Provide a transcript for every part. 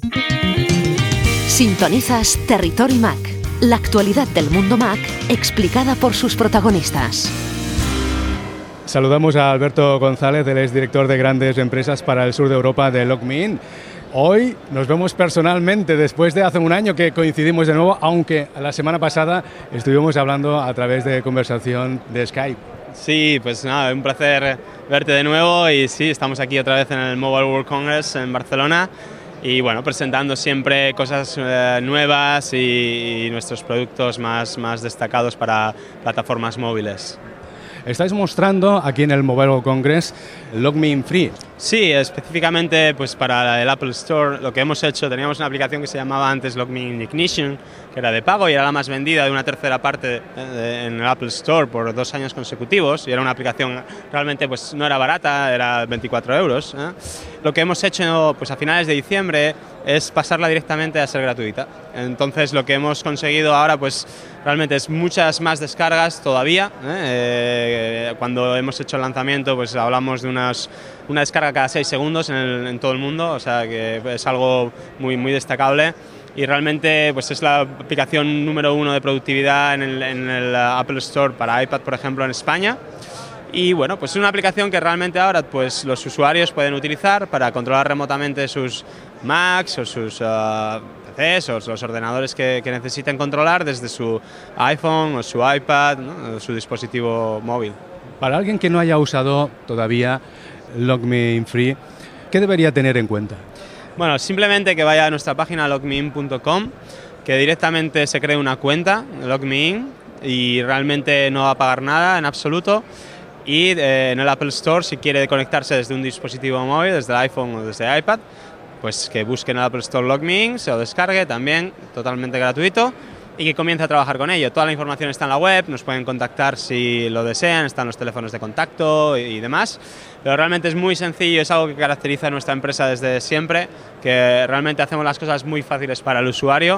Sintonizas Territory Mac, la actualidad del mundo Mac explicada por sus protagonistas. Saludamos a Alberto González, él es director de grandes empresas para el sur de Europa de LogMeIn. Hoy nos vemos personalmente después de hace un año que coincidimos de nuevo, aunque la semana pasada estuvimos hablando a través de conversación de Skype. Sí, pues nada, un placer verte de nuevo y sí, estamos aquí otra vez en el Mobile World Congress en Barcelona y bueno, presentando siempre cosas nuevas y nuestros productos más destacados para plataformas móviles. Estáis mostrando aquí en el Mobile World Congress LogMeIn Free. Sí, específicamente pues para el Apple Store lo que hemos hecho, teníamos una aplicación que se llamaba antes LogMeIn Ignition, que era de pago y era la más vendida de una tercera parte en el Apple Store por 2 años consecutivos y era una aplicación realmente pues no era barata, era 24 euros. Lo que hemos hecho pues a finales de diciembre es pasarla directamente a ser gratuita. Entonces lo que hemos conseguido ahora pues realmente es muchas más descargas todavía. Cuando hemos hecho el lanzamiento pues hablamos de una descarga cada 6 segundos en todo el mundo, o sea que es algo muy destacable y realmente pues es la aplicación número 1 de productividad en el Apple Store para iPad, por ejemplo, en España. Y bueno, pues es una aplicación que realmente ahora pues los usuarios pueden utilizar para controlar remotamente sus Macs o sus PCs o los ordenadores que necesiten controlar desde su iPhone o su iPad, ¿no? O su dispositivo móvil. Para alguien que no haya usado todavía LogMeIn Free, ¿qué debería tener en cuenta? Bueno, simplemente que vaya a nuestra página logmein.com, que directamente se cree una cuenta LogMeIn y realmente no va a pagar nada en absoluto. Y en el Apple Store, si quiere conectarse desde un dispositivo móvil, desde el iPhone o desde el iPad, pues que busque en el Apple Store LogMeIn, se lo descargue también, totalmente gratuito, y que comience a trabajar con ello. Toda la información está en la web, nos pueden contactar si lo desean, están los teléfonos de contacto y demás, pero realmente es muy sencillo, es algo que caracteriza a nuestra empresa desde siempre, que realmente hacemos las cosas muy fáciles para el usuario.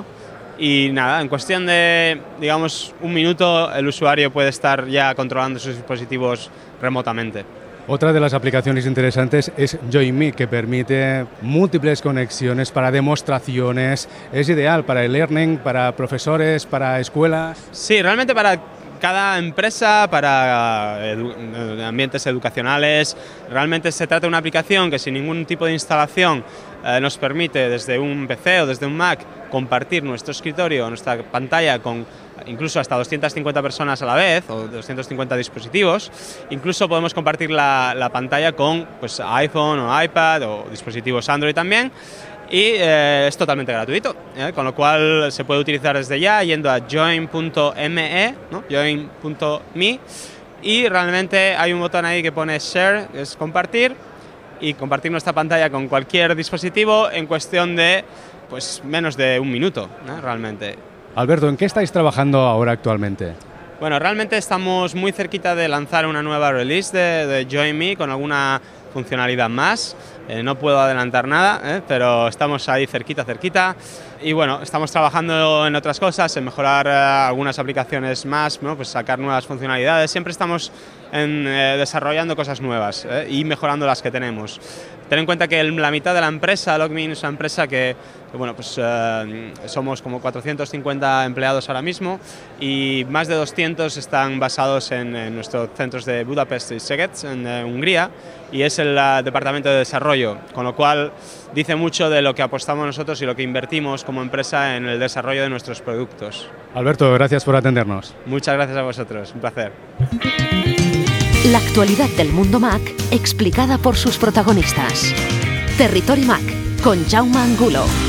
Y nada, en cuestión de, digamos, 1 minuto, el usuario puede estar ya controlando sus dispositivos remotamente. Otra de las aplicaciones interesantes es JoinMe, que permite múltiples conexiones para demostraciones. Es ideal para el learning, para profesores, para escuelas. Sí, realmente para cada empresa, para ambientes educacionales, realmente se trata de una aplicación que sin ningún tipo de instalación nos permite desde un PC o desde un Mac compartir nuestro escritorio, nuestra pantalla con incluso hasta 250 personas a la vez o 250 dispositivos. Incluso podemos compartir la pantalla con pues, iPhone o iPad o dispositivos Android también. Y es totalmente gratuito, con lo cual se puede utilizar desde ya yendo a join.me, ¿no? join.me, y realmente hay un botón ahí que pone Share, que es compartir, y compartir nuestra pantalla con cualquier dispositivo en cuestión de pues, menos de 1 minuto, ¿no? Realmente. Alberto, ¿en qué estáis trabajando ahora actualmente? Bueno, realmente estamos muy cerquita de lanzar una nueva release de JoinMe con alguna funcionalidad más. No puedo adelantar nada, pero estamos ahí cerquita. Y bueno, estamos trabajando en otras cosas, en mejorar algunas aplicaciones más, ¿no? Pues sacar nuevas funcionalidades. Siempre estamos desarrollando cosas nuevas y mejorando las que tenemos. Ten en cuenta que la mitad de la empresa, LogMeIn, es una empresa que bueno, pues somos como 450 empleados ahora mismo y más de 200 están basados en nuestros centros de Budapest y Szeged, en Hungría, y es el departamento de desarrollo, con lo cual dice mucho de lo que apostamos nosotros y lo que invertimos como empresa en el desarrollo de nuestros productos. Alberto, gracias por atendernos. Muchas gracias a vosotros, un placer. La actualidad del mundo Mac explicada por sus protagonistas. Territory Mac con Jaume Angulo.